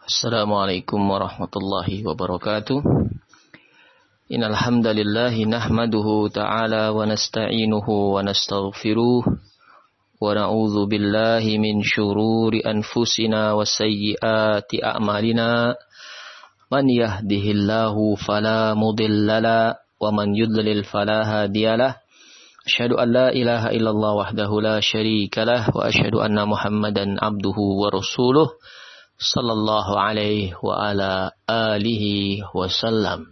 Assalamualaikum warahmatullahi wabarakatuh. Innal hamdalillah nahmaduhu ta'ala wa nasta'inuhu wa nastaghfiruh wa na'udzu billahi min syururi anfusina wa sayyiati a'malina. Man yahdihillahu fala mudhillalah wa man yudlil fala hadiyalah. Asyhadu an la ilaha illallah wahdahu la syarikalah wa asyhadu anna Muhammadan abduhu wa rasuluh sallallahu alaihi wa ala alihi wasallam.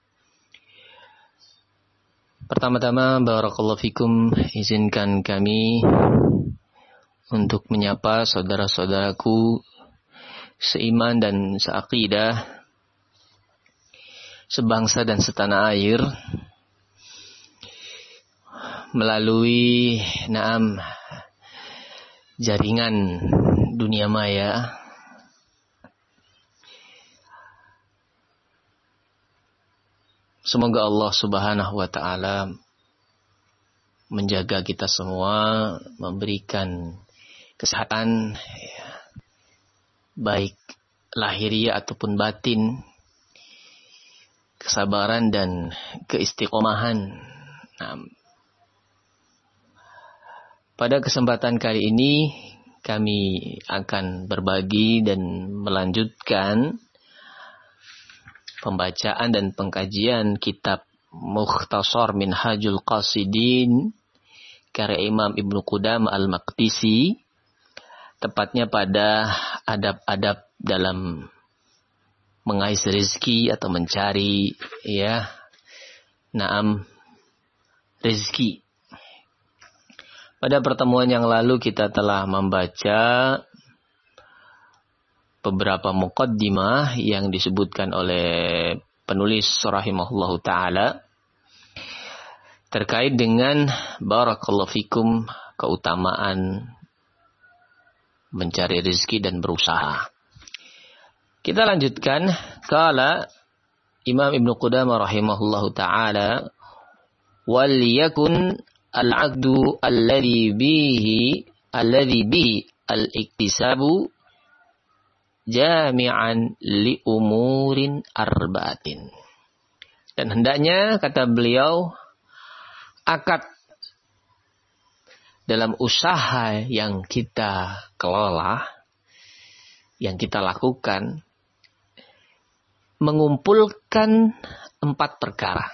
Pertama-tama, barakallahu fikum, izinkan kami untuk menyapa saudara-saudaraku seiman dan seakidah, sebangsa dan setanah air, melalui jaringan dunia maya. Semoga Allah Subhanahu wa ta'ala menjaga kita semua, memberikan kesehatan, baik lahiriah ataupun batin, kesabaran dan keistiqomahan. Pada kesempatan kali ini kami akan berbagi dan melanjutkan pembacaan dan pengkajian kitab Mukhtasar Minhajul Qasidin karya Imam Ibnu Qudamah Al-Maqdisi, tepatnya pada adab-adab dalam mengais rezeki atau mencari rezeki. Pada pertemuan yang lalu kita telah membaca beberapa muqaddimah yang disebutkan oleh penulis rahimahullahu ta'ala terkait dengan barakallahu fikum keutamaan mencari rezeki dan berusaha. Kita lanjutkan. Qala Imam Ibnu Qudamah rahimahullahu ta'ala, wal yakun al-'aqdu alladhi bihi al-iktisabu jami'an li umurin arba'atin. Dan hendaknya, kata beliau, akad dalam usaha yang kita kelola, yang kita lakukan, mengumpulkan 4 perkara.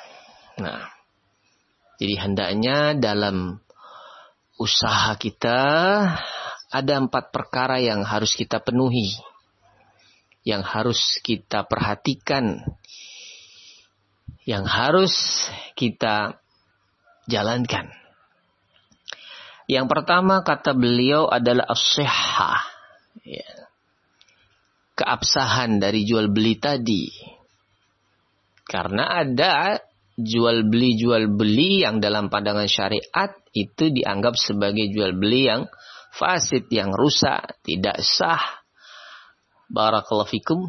Jadi hendaknya dalam usaha kita ada 4 perkara yang harus kita penuhi, yang harus kita perhatikan, yang harus kita jalankan. Yang pertama, kata beliau, adalah as-sihhah, keabsahan dari jual beli tadi. Karena ada jual beli yang dalam pandangan syariat itu dianggap sebagai jual beli yang fasid, yang rusak, tidak sah. Barakallahu fikum.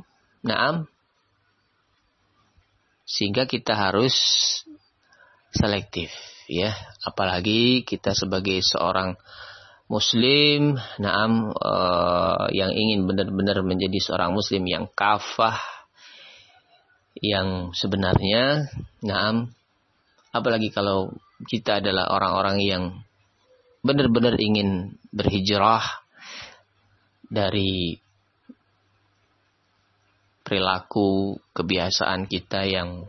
Sehingga kita harus selektif, apalagi kita sebagai seorang muslim, yang ingin benar-benar menjadi seorang muslim yang kafah, yang sebenarnya, apalagi kalau kita adalah orang-orang yang benar-benar ingin berhijrah dari perilaku, kebiasaan kita yang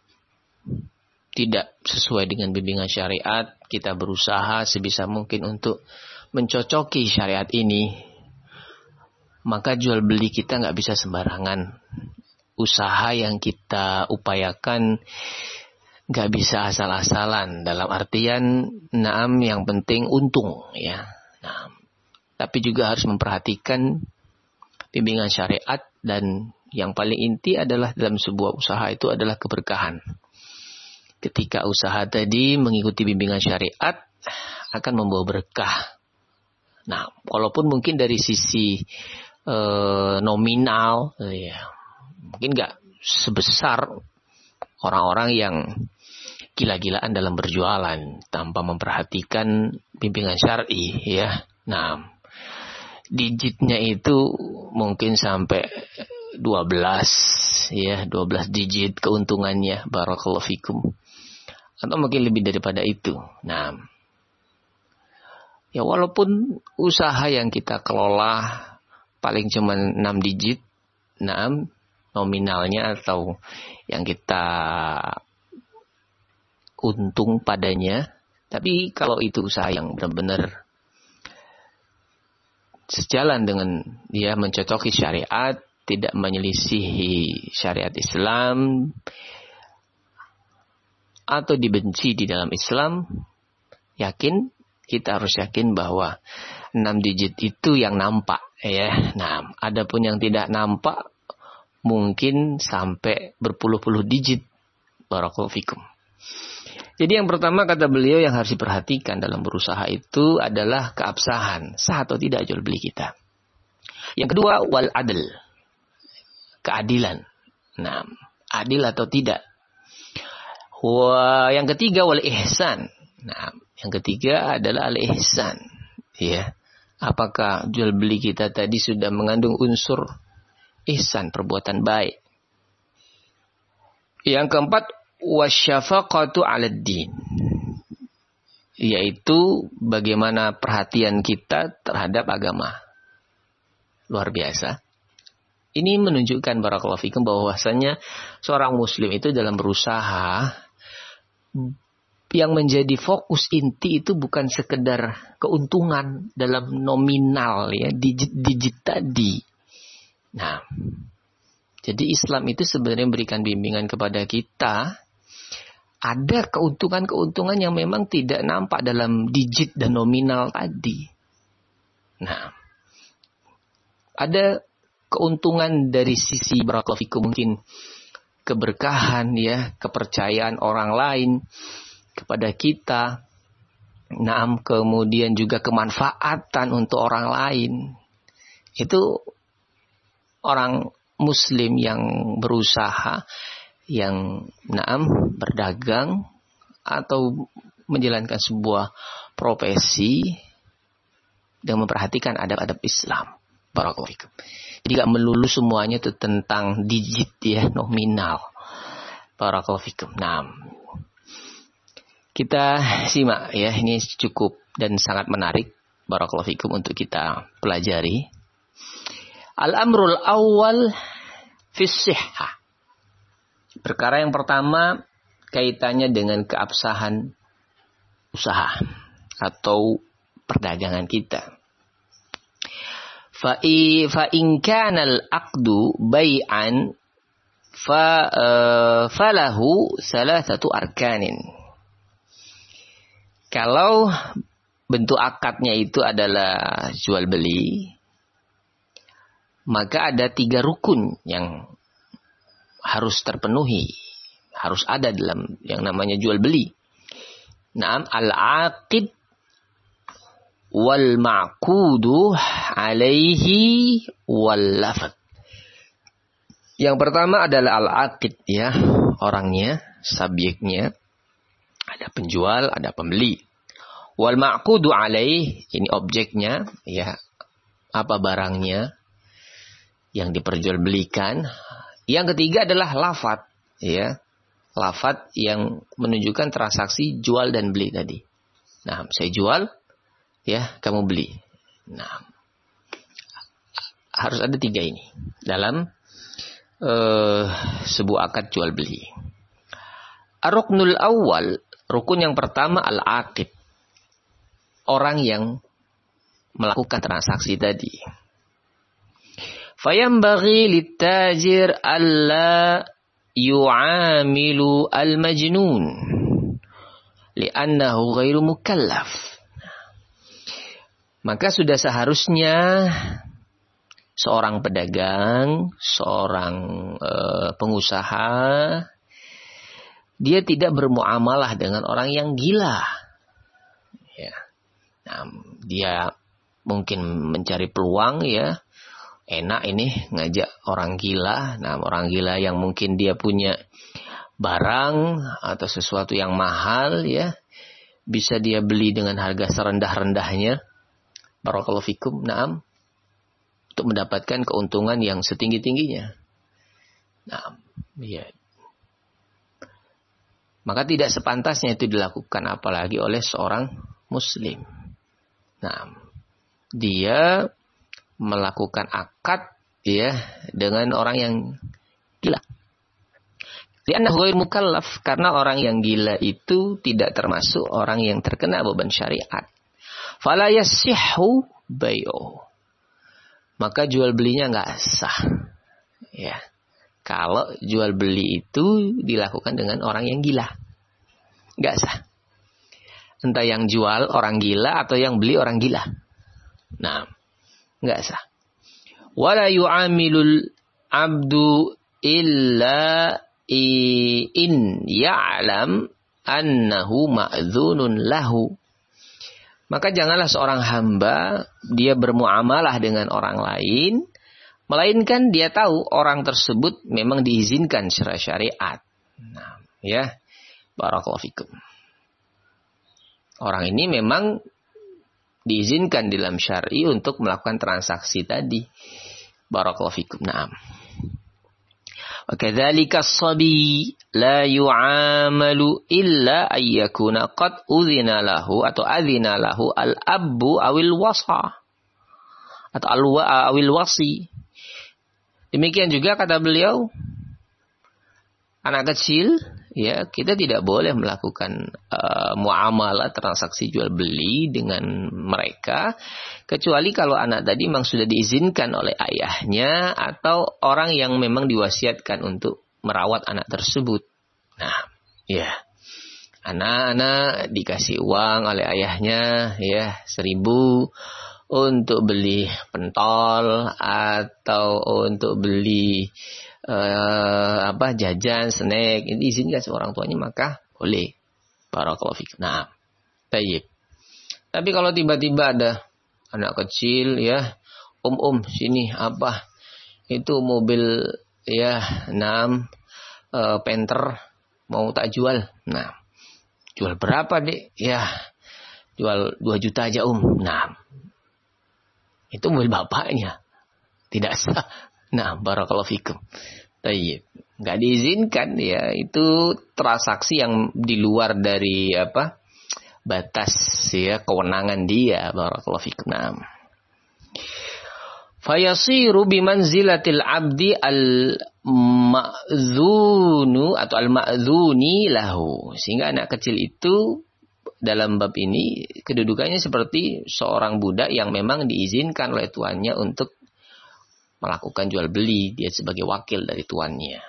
tidak sesuai dengan bimbingan syariat. Kita berusaha sebisa mungkin untuk mencocoki syariat ini. Maka jual beli kita nggak bisa sembarangan. Usaha yang kita upayakan nggak bisa asal-asalan. Dalam artian, yang penting untung, Tapi juga harus memperhatikan bimbingan syariat, dan yang paling inti adalah dalam sebuah usaha itu adalah keberkahan. Ketika usaha tadi mengikuti bimbingan syariat, akan membawa berkah. Walaupun mungkin dari sisi nominal, mungkin nggak sebesar orang-orang yang gila-gilaan dalam berjualan tanpa memperhatikan bimbingan syar'i, digitnya itu mungkin sampai 12 digit keuntungannya, barakallahu fikum. Atau mungkin lebih daripada itu. Nah, ya walaupun usaha yang kita kelola paling cuma 6 digit, nominalnya atau yang kita untung padanya, tapi kalau itu usaha yang benar-benar sejalan dengan dia mencocoki syariat, tidak menyelisihi syariat Islam, atau dibenci di dalam Islam, kita harus yakin bahwa 6 digit itu yang nampak, ya. Nah, adapun yang tidak nampak mungkin sampai berpuluh-puluh digit. Barakallahu fikum. Jadi yang pertama kata beliau yang harus diperhatikan dalam berusaha itu adalah keabsahan, sah atau tidak jual beli kita. Yang kedua, wal adl, keadilan. Nah, adil atau tidak. Yang ketiga, wal ihsan. Nah, yang ketiga adalah al ihsan. Ya, apakah jual beli kita tadi sudah mengandung unsur ihsan, perbuatan baik. Yang keempat, wasyafaqatu 'alad din, yaitu bagaimana perhatian kita terhadap agama. Luar biasa. Ini menunjukkan barakallahu fikum bahwasanya seorang muslim itu dalam berusaha, yang menjadi fokus inti itu bukan sekedar keuntungan dalam nominal, ya, digit tadi. Nah, jadi Islam itu sebenarnya memberikan bimbingan kepada kita. Ada keuntungan-keuntungan yang memang tidak nampak dalam digit dan nominal tadi. Nah, ada keuntungan dari sisi barakallahu fikum, mungkin keberkahan, ya, kepercayaan orang lain kepada kita. Nah, kemudian juga kemanfaatan untuk orang lain. Itu orang muslim yang berusaha, yang berdagang atau menjalankan sebuah profesi dan memperhatikan adab-adab Islam. Barakallahu fikum. Jadi gak melulu semuanya itu tentang digit, ya, nominal. Barakallahu fikum. Nah, kita simak, ya, ini cukup dan sangat menarik. Barakallahu fikum untuk kita pelajari. Al-amrul awal fis sihhah. Perkara yang pertama kaitannya dengan keabsahan usaha atau perdagangan kita. Fa in kana al-aqdu bai'an falahu salasatu arkanin. Kalau bentuk akadnya itu adalah jual beli, maka ada 3 rukun yang harus terpenuhi, harus ada dalam yang namanya jual beli. Naam, al-aqid wal ma'qudu alaihi wal lafad. Yang pertama adalah al-aqid, ya, orangnya, subjeknya. Ada penjual, ada pembeli. Wal ma'qudu alaihi, ini objeknya, ya, apa barangnya yang diperjualbelikan. Yang ketiga adalah lafad, ya, lafad yang menunjukkan transaksi jual dan beli tadi. Nah, saya jual, ya, kamu beli. Nah, harus ada 3 ini dalam sebuah akad jual beli. Ar-ruknul awal, rukun yang pertama al-aqid, orang yang melakukan transaksi tadi. Fayambaghi litajir alla yu'amilu al-majnun li'annahu ghairu mukallaf. Maka sudah seharusnya seorang pedagang, seorang pengusaha, dia tidak bermuamalah dengan orang yang gila. Ya. Nah, dia mungkin mencari peluang, ya. Enak ini ngajak orang gila. Nah, orang gila yang mungkin dia punya barang atau sesuatu yang mahal, ya, bisa dia beli dengan harga serendah-rendahnya. Barakallahu fikum. Naam. Untuk mendapatkan keuntungan yang setinggi-tingginya. Nah, ya. Maka tidak sepantasnya itu dilakukan apalagi oleh seorang muslim. Nah, dia melakukan akad ya dengan orang yang gila. Lianna ghair mukallaf, karena orang yang gila itu tidak termasuk orang yang terkena beban syariat. Fala yasihhu bai'u. Maka jual belinya enggak sah. Ya. Kalau jual beli itu dilakukan dengan orang yang gila. Enggak sah. Entah yang jual orang gila atau yang beli orang gila. Nah, enggak sah. Wala yu'amilul abdu illa in ya'lam annahu ma'dzunun lahu. Maka janganlah seorang hamba dia bermuamalah dengan orang lain, melainkan dia tahu orang tersebut memang diizinkan secara syariat. Nah, ya, barakallahu fikum. Orang ini memang diizinkan dalam syar'i untuk melakukan transaksi tadi. Barakallahu fikum. Naam. Wa kadzalika as-sabi la yu'amalu illa ayyakuna qad udzina lahu atau adzina lahu al-abbu awil wasa atau awil wasi. Demikian juga kata beliau, anak kecil, ya kita tidak boleh melakukan muamalah transaksi jual beli dengan mereka kecuali kalau anak tadi memang sudah diizinkan oleh ayahnya atau orang yang memang diwasiatkan untuk merawat anak tersebut. Nah, ya anak-anak dikasih uang oleh ayahnya ya 1.000 untuk beli pentol atau untuk beli jajan, snack, ini izinkan seorang tuanya maka boleh. Barakallahu fiik. Nah, tayyib. Tapi kalau tiba-tiba ada anak kecil ya, sini apa? Itu mobil ya, Panther mau tak jual. Nah, jual berapa, Dek? Ya, jual 2 juta aja, Nah, itu mobil bapaknya. Tidak sah. Nah, barakallahu fikum. Tayyib. Enggak diizinkan ya, itu transaksi yang di luar dari batas ya kewenangan dia. Barakallahu fikum. Nah. Fayasiru bimanzilatil abdi al-ma'dzunu atau al-ma'dzuni lahu. Sehingga anak kecil itu dalam bab ini kedudukannya seperti seorang budak yang memang diizinkan oleh tuannya untuk melakukan jual beli, dia sebagai wakil dari tuannya.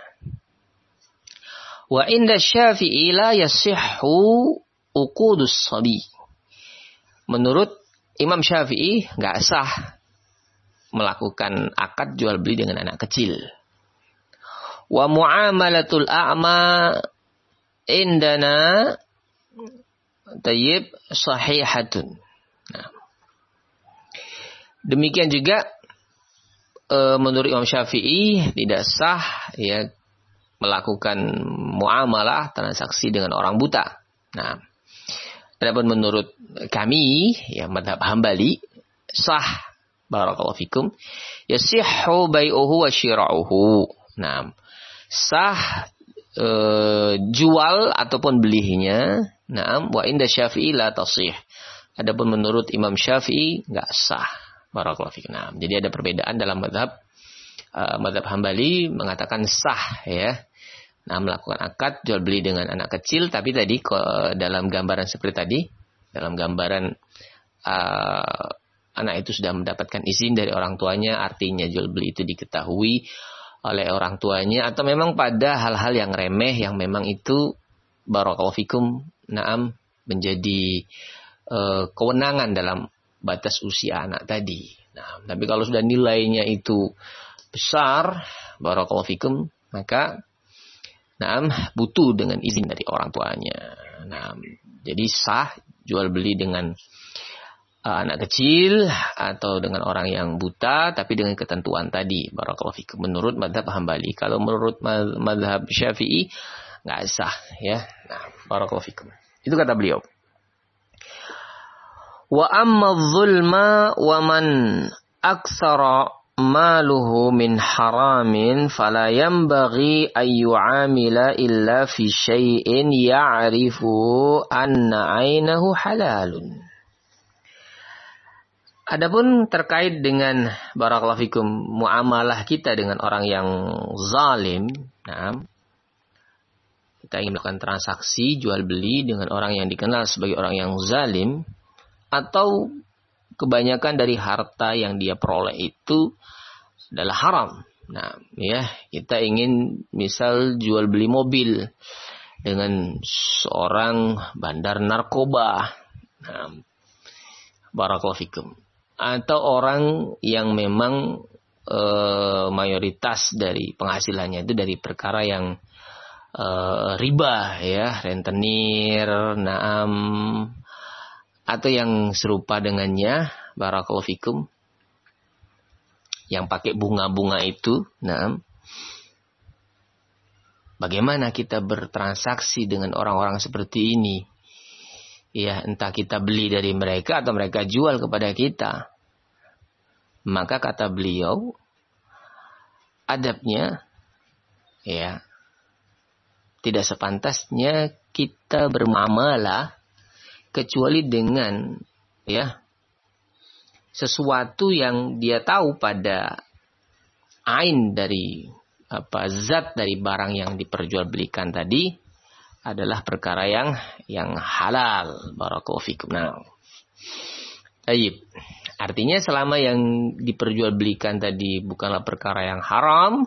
Wa inda Syafi'i la yasihhu uqudus sabi. Menurut Imam Syafi'i enggak sah melakukan akad jual beli dengan anak kecil. Wa muamalatul a'ma indana tayyib sahihatun. Nah. Demikian juga menurut Imam Syafi'i tidak sah ya melakukan muamalah transaksi dengan orang buta. Nah, adapun menurut kami ya mazhab Hambali sah. Barakallahu fikum. Yasihhu bai'uhu wa syira'uhu. Nah, sah jual ataupun belinya. Nah, wa inda Syafi'i la tasih. Adapun menurut Imam Syafi'i enggak sah. Barakallahu fikum. Nah, jadi ada perbedaan dalam mazhab Hambali mengatakan sah ya. Nah, melakukan akad jual beli dengan anak kecil, tapi tadi dalam gambaran seperti tadi, dalam gambaran anak itu sudah mendapatkan izin dari orang tuanya, artinya jual beli itu diketahui oleh orang tuanya, atau memang pada hal-hal yang remeh yang memang itu barakallahu fikum menjadi kewenangan dalam batas usia anak tadi. Nah, tapi kalau sudah nilainya itu besar, barakallahu fikum, maka butuh dengan izin dari orang tuanya. Nah, jadi sah jual beli dengan anak kecil atau dengan orang yang buta, tapi dengan ketentuan tadi, barakallahu fikum. Menurut mazhab Hambali, kalau menurut mazhab Syafi'i nggak sah, ya. Nah, barakallahu fikum. Itu kata beliau. Wa amma dzulma wa man aksara maluhu min haramin fala yanbaghi an yu'amila illa fi syai'in ya'rifu anna 'ainahu halalun. Adapun terkait dengan barakallahu fikum muamalah kita dengan orang yang zalim, nah, kita ingin melakukan transaksi jual beli dengan orang yang dikenal sebagai orang yang zalim, atau kebanyakan dari harta yang dia peroleh itu adalah haram. Nah, ya, kita ingin misal jual beli mobil dengan seorang bandar narkoba. Nah, barakallahu fikum. Atau orang yang memang mayoritas dari penghasilannya itu dari perkara yang riba, ya, rentenir, naam, atau yang serupa dengannya, barakallahu fikum, yang pakai bunga-bunga itu, naam. Bagaimana kita bertransaksi dengan orang-orang seperti ini? Ya, entah kita beli dari mereka atau mereka jual kepada kita. Maka kata beliau, adabnya, ya, tidak sepantasnya kita bermuamalah kecuali dengan, ya, sesuatu yang dia tahu pada ain dari zat dari barang yang diperjualbelikan tadi adalah perkara yang halal. Barakallahu fikum. Nah, baik. Artinya selama yang diperjualbelikan tadi bukanlah perkara yang haram,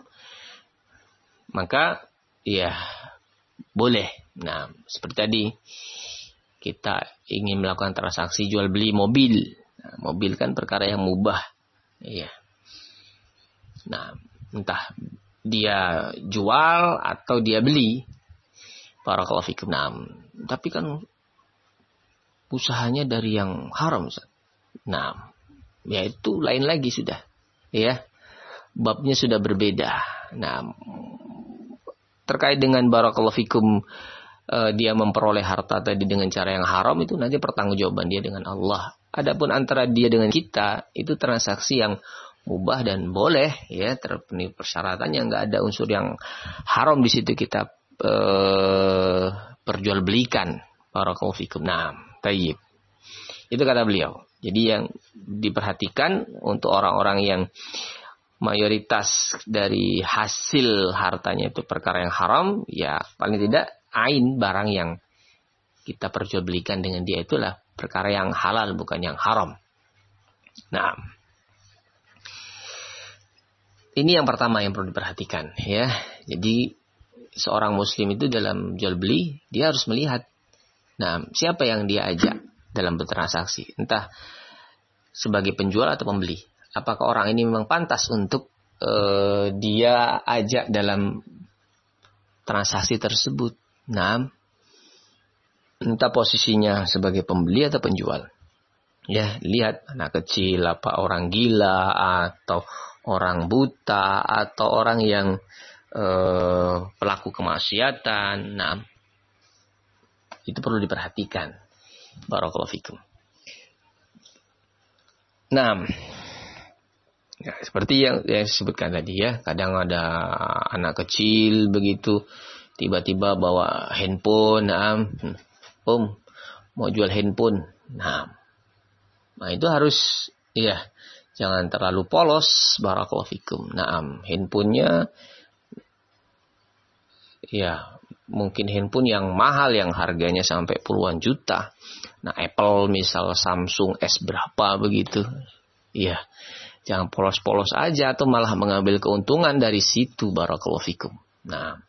maka ya boleh. Nah, seperti tadi kita ingin melakukan transaksi jual beli mobil. Nah, mobil kan perkara yang mubah. Iya. Nah, entah dia jual atau dia beli. Barakallahu fikum. Nah, tapi kan usahanya dari yang haram. Nah, ya itu lain lagi sudah. Ya. Babnya sudah berbeda. Nah, terkait dengan barakallahu fikum, dia memperoleh harta tadi dengan cara yang haram, itu nanti pertanggungjawaban dia dengan Allah. Adapun antara dia dengan kita, itu transaksi yang mubah dan boleh, ya, terpenuhi persyaratannya, nggak ada unsur yang haram di situ kita perjualbelikan. Barakallahu fikum. Nah, tayyib. Itu kata beliau. Jadi yang diperhatikan untuk orang-orang yang mayoritas dari hasil hartanya itu perkara yang haram, ya paling tidak ain barang yang kita perjualbelikan dengan dia itulah perkara yang halal, bukan yang haram. Nah, ini yang pertama yang perlu diperhatikan, ya. Jadi seorang muslim itu dalam jual beli dia harus melihat, nah, siapa yang dia ajak dalam bertransaksi, entah sebagai penjual atau pembeli. Apakah orang ini memang pantas untuk dia ajak dalam transaksi tersebut? Nah, entah posisinya sebagai pembeli atau penjual. Ya, lihat anak kecil, apa orang gila, atau orang buta, atau orang yang pelaku kemaksiatan. Nah, itu perlu diperhatikan. Barakallahu fikum. Nah, ya, seperti yang disebutkan tadi, ya, kadang ada anak kecil begitu tiba-tiba bawa handphone, nah, om mau jual handphone, nah itu harus, ya, jangan terlalu polos. Barakallahu fikum. Nah, handphonenya, ya, mungkin handphone yang mahal yang harganya sampai puluhan juta. Nah, Apple misal, Samsung S berapa begitu. Iya, jangan polos-polos aja atau malah mengambil keuntungan dari situ. Barakallahu fikum. Nah,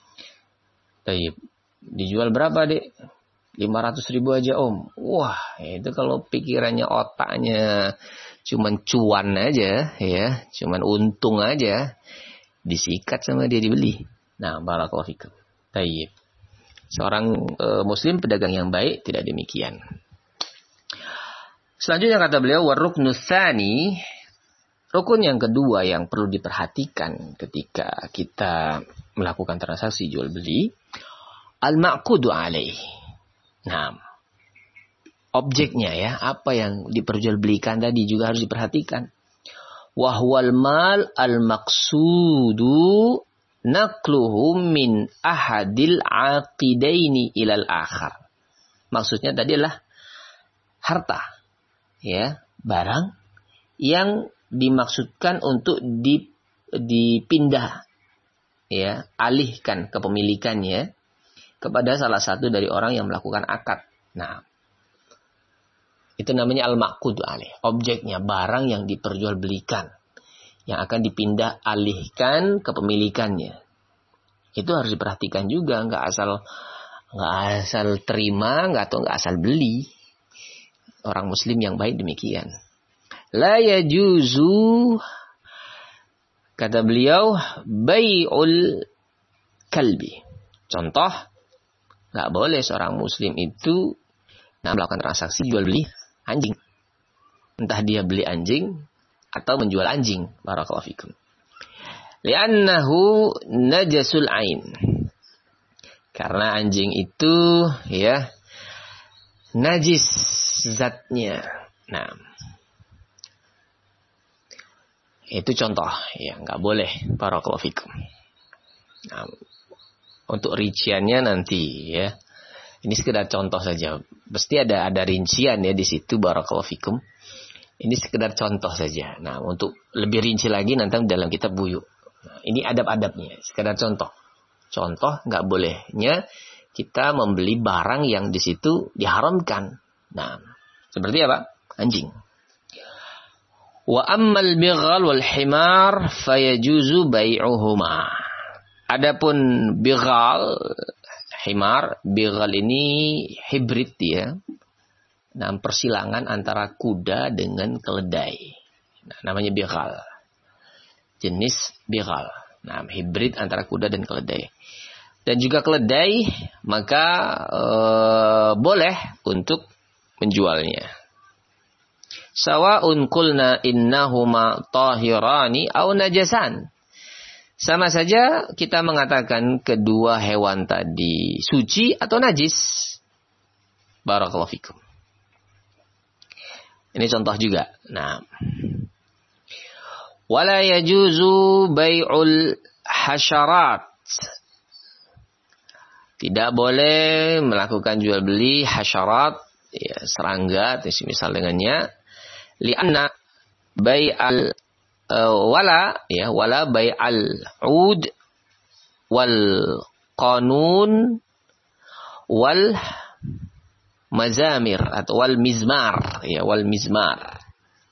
dijual berapa, Dek? 500.000 aja, Om. Wah, itu kalau pikirannya, otaknya cuman cuan aja, ya, cuman untung aja, disikat sama dia, dibeli. Nah, barakallahu fikum. Tayyib. Seorang muslim pedagang yang baik tidak demikian. Selanjutnya kata beliau, waruknu tsani, rukun yang kedua yang perlu diperhatikan ketika kita melakukan transaksi jual beli, al-ma'qudu alaih. Nah, objeknya, ya, apa yang diperjualbelikan tadi juga harus diperhatikan. wa huwal mal al-maqsudu naqluhu min ahadil aqidaini ilal akhar. Maksudnya tadi adalah harta, ya, barang yang dimaksudkan untuk dipindah, ya, alihkan kepemilikannya kepada salah satu dari orang yang melakukan akad. Nah, itu namanya al-maqud alih, objeknya, barang yang diperjualbelikan, yang akan dipindah alihkan kepemilikannya. Itu harus diperhatikan juga, nggak asal terima, nggak asal beli. Orang muslim yang baik demikian. La yajuzu, kata beliau, bai'ul kalbi. Contoh, nggak boleh seorang muslim itu melakukan transaksi jual beli anjing. Entah dia beli anjing atau menjual anjing. Barakallahu fikum. Li'annahu najasul ain. Karena anjing itu, ya, najis zatnya. Nah, itu contoh, ya, nggak boleh. Barakallahu fikum. Nah, untuk rinciannya nanti, ya. Ini sekedar contoh saja. Pasti ada rincian, ya, di situ. Barakallahu fikum. Ini sekedar contoh saja. Nah, untuk lebih rinci lagi nanti dalam kitab Buyuk. Nah, ini adab-adabnya. Sekedar contoh. Contoh nggak bolehnya kita membeli barang yang di situ diharamkan. Nah, seperti apa? Anjing. Wa ammal bighal wal himar fayajuzu bai'uhuma. Adapun bighal, himar, bighal ini hibrid dia. Nah, persilangan antara kuda dengan keledai. Nah, namanya bighal. Jenis bighal. Nah, hibrid antara kuda dan keledai. Dan juga keledai, maka boleh untuk menjualnya. Sawa'un qulna innahuma tahirani aw najasan. Sama saja kita mengatakan kedua hewan tadi suci atau najis. Barakallahu fikum. Ini contoh juga. Nah, wala yajuzu bai'ul hasyarat. Tidak boleh melakukan jual beli hasyarat, ya, serangga, misal dengannya. Lianna bai'al wala bai'al ud wal qanun wal mazamir atau wal mizmar, ya, wal mizmar.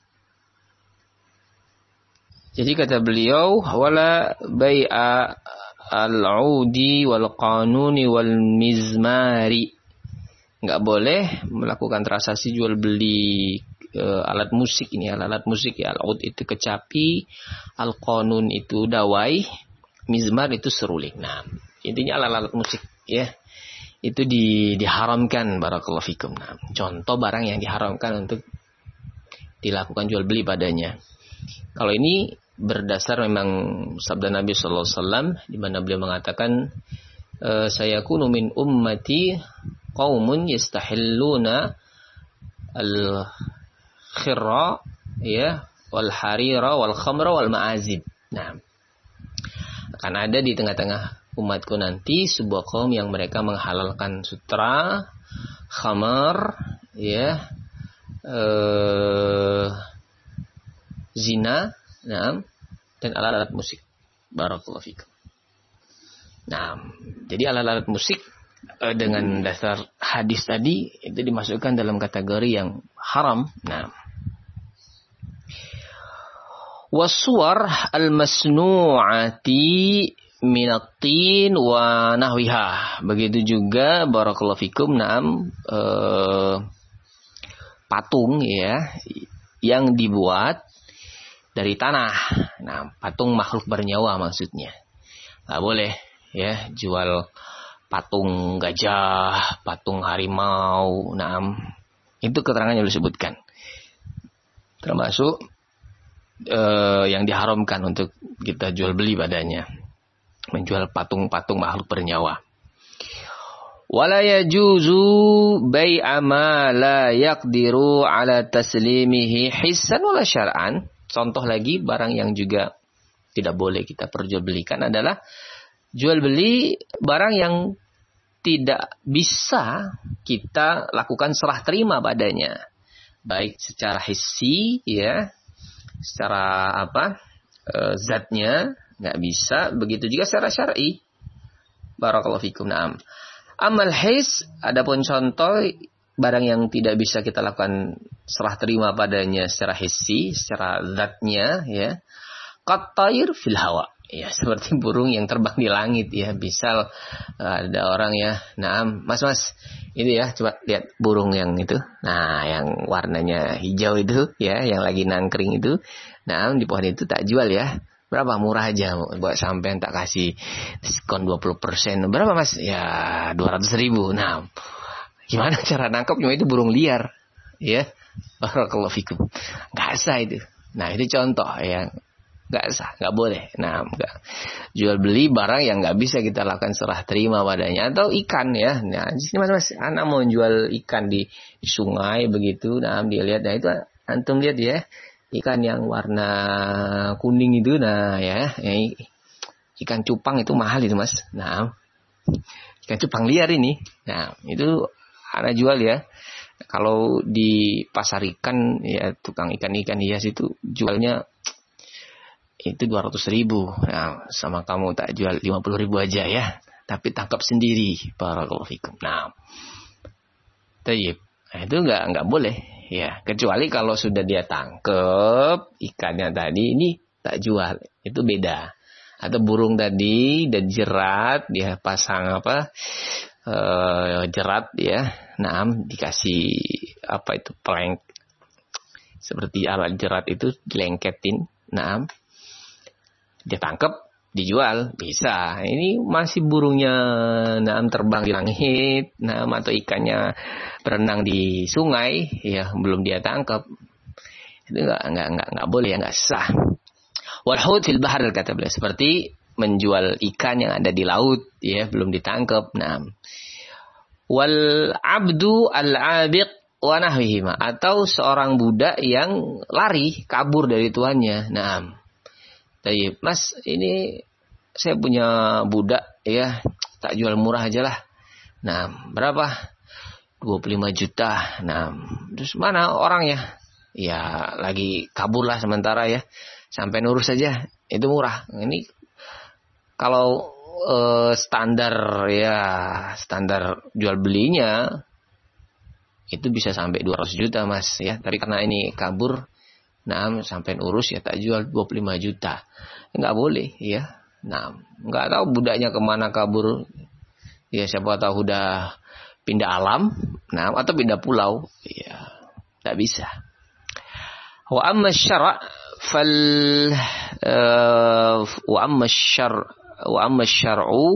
Jadi kata beliau, wala bai'a al-udi wal qanuni wal mizmari. Enggak boleh melakukan transaksi jual beli alat musik ini, alat musik, ya. Al-ud itu kecapi, al-qanun itu dawai, mizmar itu seruling. Nah, intinya alat-alat musik, ya. Itu diharamkan. Barakallahu fikum. Nah, contoh barang yang diharamkan untuk dilakukan jual beli padanya. Kalau ini berdasar memang sabda Nabi sallallahu alaihi wasallam di mana beliau mengatakan, sayakunu min ummati qaumun yastahilluna al-khirra, ya, wal harira wal khamra wal ma'azib. Nah, akan ada di tengah-tengah umatku nanti sebuah kaum yang mereka menghalalkan sutra, khamar, ya, zina, nah, dan alat-alat musik. Barakallahu fikum. Nah, jadi alat-alat musik dengan dasar hadis tadi itu dimasukkan dalam kategori yang haram. Nah, wasuwar al-masnu'ati minatin wa nahwiha. Begitu juga barakallahu fikum, naam, patung, ya, yang dibuat dari tanah. Nah, patung makhluk bernyawa maksudnya. Nggak boleh, ya, jual patung gajah, patung harimau. Nah, itu keterangannya disebutkan. Termasuk yang diharamkan untuk kita jual beli padanya. Menjual patung-patung makhluk bernyawa. Wala yajuzu bai'a ma la yaqdiru ala taslimihi hissan wala syar'an. contoh lagi barang yang juga tidak boleh kita perjualbelikan adalah jual beli barang yang tidak bisa kita lakukan serah terima padanya, baik secara hissi ya, secara zatnya nggak bisa, begitu juga secara syar'i. Barakallahu fikum. Naam. Amal his, adapun contoh barang yang tidak bisa kita lakukan serah terima padanya secara hissi, secara zatnya ya. Qattair fil hawa. Ya, seperti burung yang terbang di langit ya. Misal ada orang ya, naam, mas, ini ya, coba lihat burung yang itu. Nah, yang warnanya hijau itu ya, yang lagi nangkring itu. Naam, di pohon itu tak jual ya. Berapa? Murah aja, buat sampean tak kasih diskon 20%. Berapa mas? Ya 200.000. Nah, gimana cara nangkap? Cuma itu burung liar ya. Barakallahu fikum. Gak sah itu. Nah, itu contoh yang gak sah, gak boleh. Nah, gak. Jual beli barang yang gak bisa kita lakukan serah terima padanya. Atau ikan ya. Nah, di sini mas, anak mau jual ikan di sungai begitu. Nah, dia lihat. Nah, itu antum lihat ya. Ikan yang warna kuning itu, nah ya, ikan cupang itu mahal itu mas. Nah, ikan cupang liar ini. Nah, itu anak jual ya. Kalau di pasar ikan ya, tukang ikan hias itu jualnya itu 200.000. Nah, sama kamu tak jual 50.000 aja ya. Tapi tangkap sendiri. Barakallahu fikum. Nah, tayyib. Nah, itu nggak boleh ya, kecuali kalau sudah dia tangkep ikannya tadi, ini tak jual, itu beda. Atau burung tadi dan jerat dia pasang jerat ya, naam, dikasih itu peleng, seperti alat jerat itu dilengketin, naam, dia tangkep dijual bisa. Ini masih burungnya naam terbang di langit, naam, atau ikannya berenang di sungai ya, belum dia tangkap. Itu enggak boleh ya, enggak sah. Wal hut fil bahr, kata beliau, seperti menjual ikan yang ada di laut ya, belum ditangkap. Naam. Wal abdu al-abiq wa nahwihima, atau seorang budak yang lari kabur dari tuannya. Naam. Tayyib, mas, ini saya punya budak ya, tak jual murah aja lah. Nah, berapa? 25 juta. Nah, terus mana orangnya? Ya, lagi kabur lah sementara ya. Sampai nurus saja, itu murah. Ini kalau standar jual belinya itu bisa sampai 200 juta mas ya. Tapi karena ini kabur, nah, sampai urus ya tak jual 25 juta. Enggak boleh ya. Nah, enggak tahu budaknya kemana kabur. Ya, siapa tahu udah pindah alam, nah, atau pindah pulau. Ya, enggak bisa. Wa amma syara' syar'u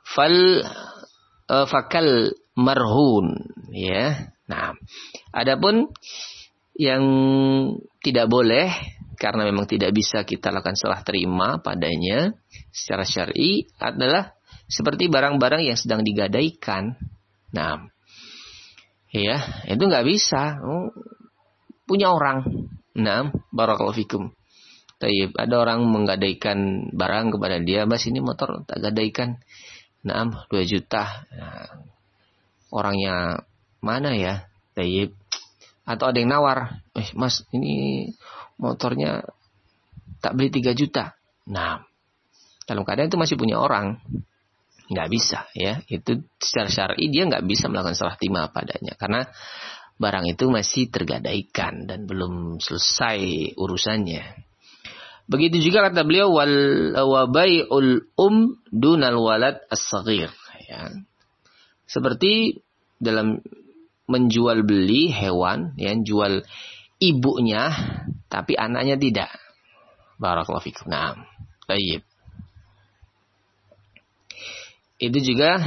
fakal marhun ya. Nah, adapun yang tidak boleh karena memang tidak bisa kita lakukan serah terima padanya secara syar'i adalah seperti barang-barang yang sedang digadaikan. Nah, ya, itu nggak bisa. Punya orang. Nah, barakallahu fikum. Tayyib, ada orang menggadaikan barang kepada dia, mas ini motor tak gadaikan. Nah, 2 juta. Nah, orangnya mana ya? Tayyib. Atau ada yang nawar, mas ini motornya tak beli 3 juta. Nah, dalam keadaan itu masih punya orang, nggak bisa ya. Itu secara syar'i dia nggak bisa melakukan serah terima padanya karena barang itu masih tergadaikan dan belum selesai urusannya. Begitu juga kata beliau wa bai'ul dunal walad as-saghir ya. Seperti dalam menjual beli hewan ya, jual ibunya tapi anaknya tidak. Barakallahu fikum. Nah, baik. Itu juga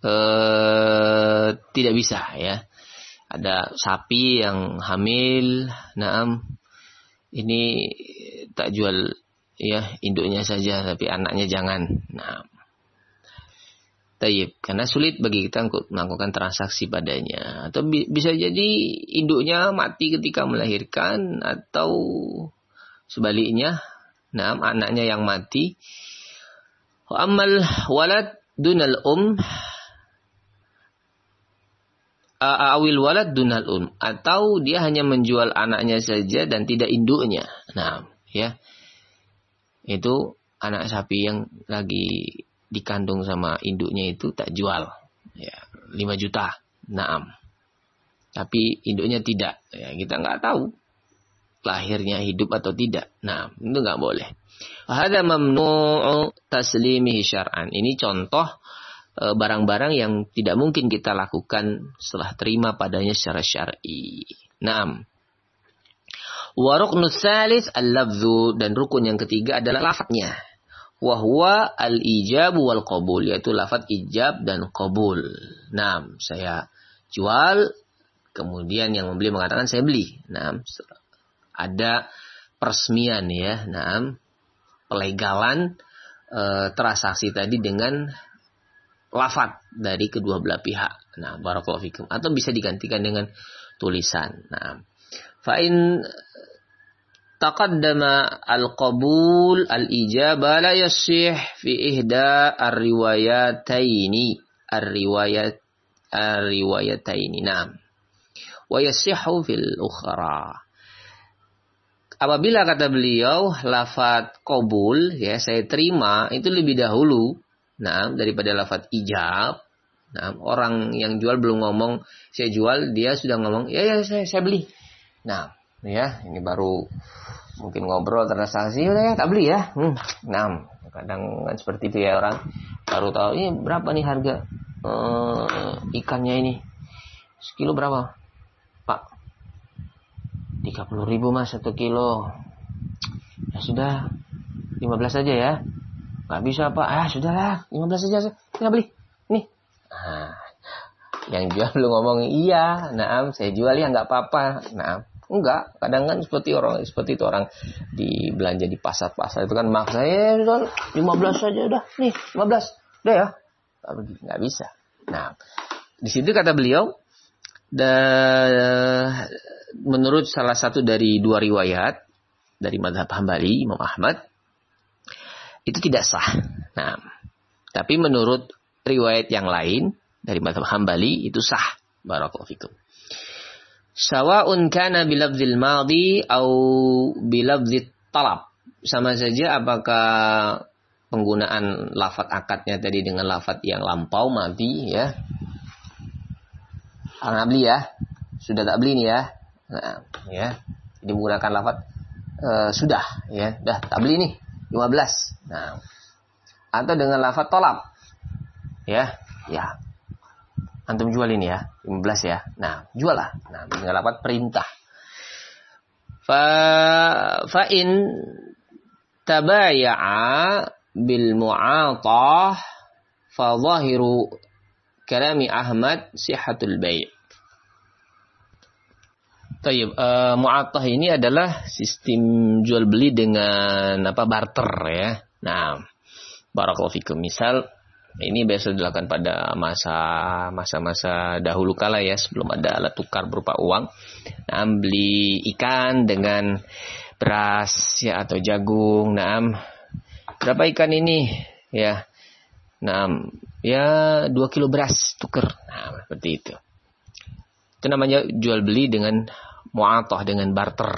tidak bisa ya. Ada sapi yang hamil, naam, ini tak jual ya induknya saja tapi anaknya jangan. Nah, tayyib, karena sulit bagi kita untuk melakukan transaksi padanya. Atau bisa jadi induknya mati ketika melahirkan atau sebaliknya, anaknya yang mati. Wa ammal walad dunal awil walad dunal atau dia hanya menjual anaknya saja dan tidak induknya. Ya. Itu anak sapi yang lagi dikandung sama induknya itu tak jual. Ya, 5 juta. Tapi induknya tidak. Ya, kita nggak tahu lahirnya hidup atau tidak. Itu nggak boleh. Hada mamnu'u taslimihi syar'an. Ini contoh barang-barang yang tidak mungkin kita lakukan setelah terima padanya secara syar'i. Wa ruknus tsalits al-lafzu, dan rukun yang ketiga adalah lafadznya. Wa huwa al-ijab wal qabul, yaitu lafadz ijab dan qabul. Saya jual, kemudian yang membeli mengatakan saya beli. Ada peresmian ya, pelegalan transaksi tadi dengan lafadz dari kedua belah pihak. Barakallahu fikum. Atau bisa digantikan dengan tulisan. Fa in taqaddama al-qabul al-ijaba la yasih fi ihda ar-riwayataini. Wa yasihu fil ukhra. Apabila kata beliau lafadz qabul, ya saya terima, itu lebih dahulu daripada lafadz ijab. Orang yang jual belum ngomong saya jual, dia sudah ngomong ya saya beli. Ya ini baru mungkin ngobrol transaksi, udah ya tak beli ya. Kadang kan seperti itu ya, orang baru tahu ini berapa nih harga ikannya ini, sekilo berapa Pak? 30.000 mas 1 kilo. Ya sudah 15 saja ya. Gak bisa Pak. Sudahlah 15 saja. Kita beli. Nih. Yang jual belum ngomong iya. Saya jual ya gak apa-apa. Enggak. Kadang kan seperti itu orang di belanja di pasar-pasar itu kan maksa jual 15 saja udah. Nih 15. Udah ya. Gak bisa. Di situ kata beliau, menurut salah satu dari 2 riwayat dari mazhab Hambali, Imam Ahmad, itu tidak sah. Tapi menurut riwayat yang lain dari mazhab Hambali itu sah. Barakallahu fikum. Sawa'un kana bilafzil madhi au bilafzit talab. Sama saja apakah penggunaan lafadz akadnya tadi dengan lafadz yang lampau madhi ya. Nggak beli ya. Sudah tak beli nih ya. Ya. Jadi menggunakan lafadz sudah ya. Dah tak beli nih 15. Atau dengan lafadz tolab. Ya. Antum jual ini ya 15 ya. Jual lah. Dengan lafadz perintah. Fa in tabaya'a bil mu'atah fa zahiru kalami Ahmad sihhatul bai'. Tayyib, mu'atah ini adalah sistem jual beli dengan barter ya. Barakallahu fikum. Misal ini biasa dilakukan pada masa-masa dahulu kala ya, sebelum ada alat tukar berupa uang. Beli ikan dengan beras ya atau jagung. Berapa ikan ini? Ya. 2 kilo beras tuker. Seperti itu. Itu namanya jual beli dengan mu'atah, dengan barter.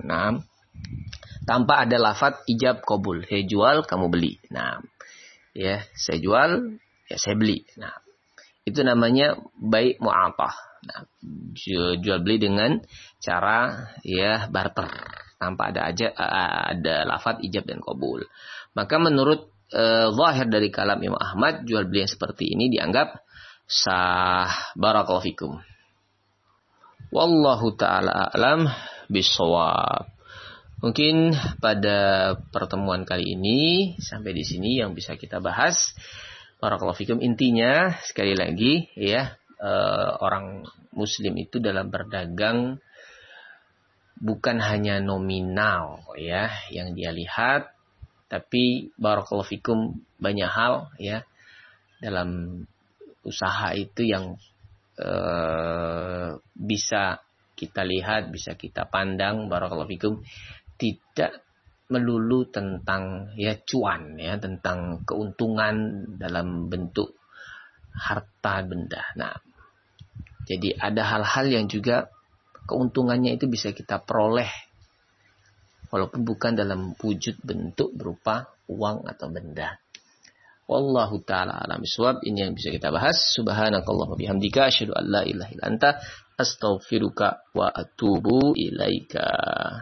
Tanpa ada lafadz ijab qabul. Saya jual, kamu beli. Ya, saya jual, ya saya beli. Itu namanya bai' mu'atah. Jual beli dengan cara ya barter tanpa ada lafadz ijab dan qabul. Maka menurut zahir dari kalam Imam Ahmad, jual beli yang seperti ini dianggap sah. Barakallahu fikum. Wallahu ta'ala a'lam bissawab. Mungkin pada pertemuan kali ini sampai di sini yang bisa kita bahas. Barakallahu fikum. Intinya sekali lagi ya, orang muslim itu dalam berdagang bukan hanya nominal ya yang dia lihat, tapi barakallahu fikum banyak hal ya dalam usaha itu yang bisa kita lihat, bisa kita pandang, barakallahu fikum, tidak melulu tentang ya cuan, ya, tentang keuntungan dalam bentuk harta benda. Nah, jadi ada hal-hal yang juga keuntungannya itu bisa kita peroleh walaupun bukan dalam wujud bentuk berupa uang atau benda. Wallahu ta'ala alam bisawab. Ini yang bisa kita bahas. Subhanakallahumma bihamdika asyhadu an la ilaha illa anta astaghfiruka wa atubu ilaika.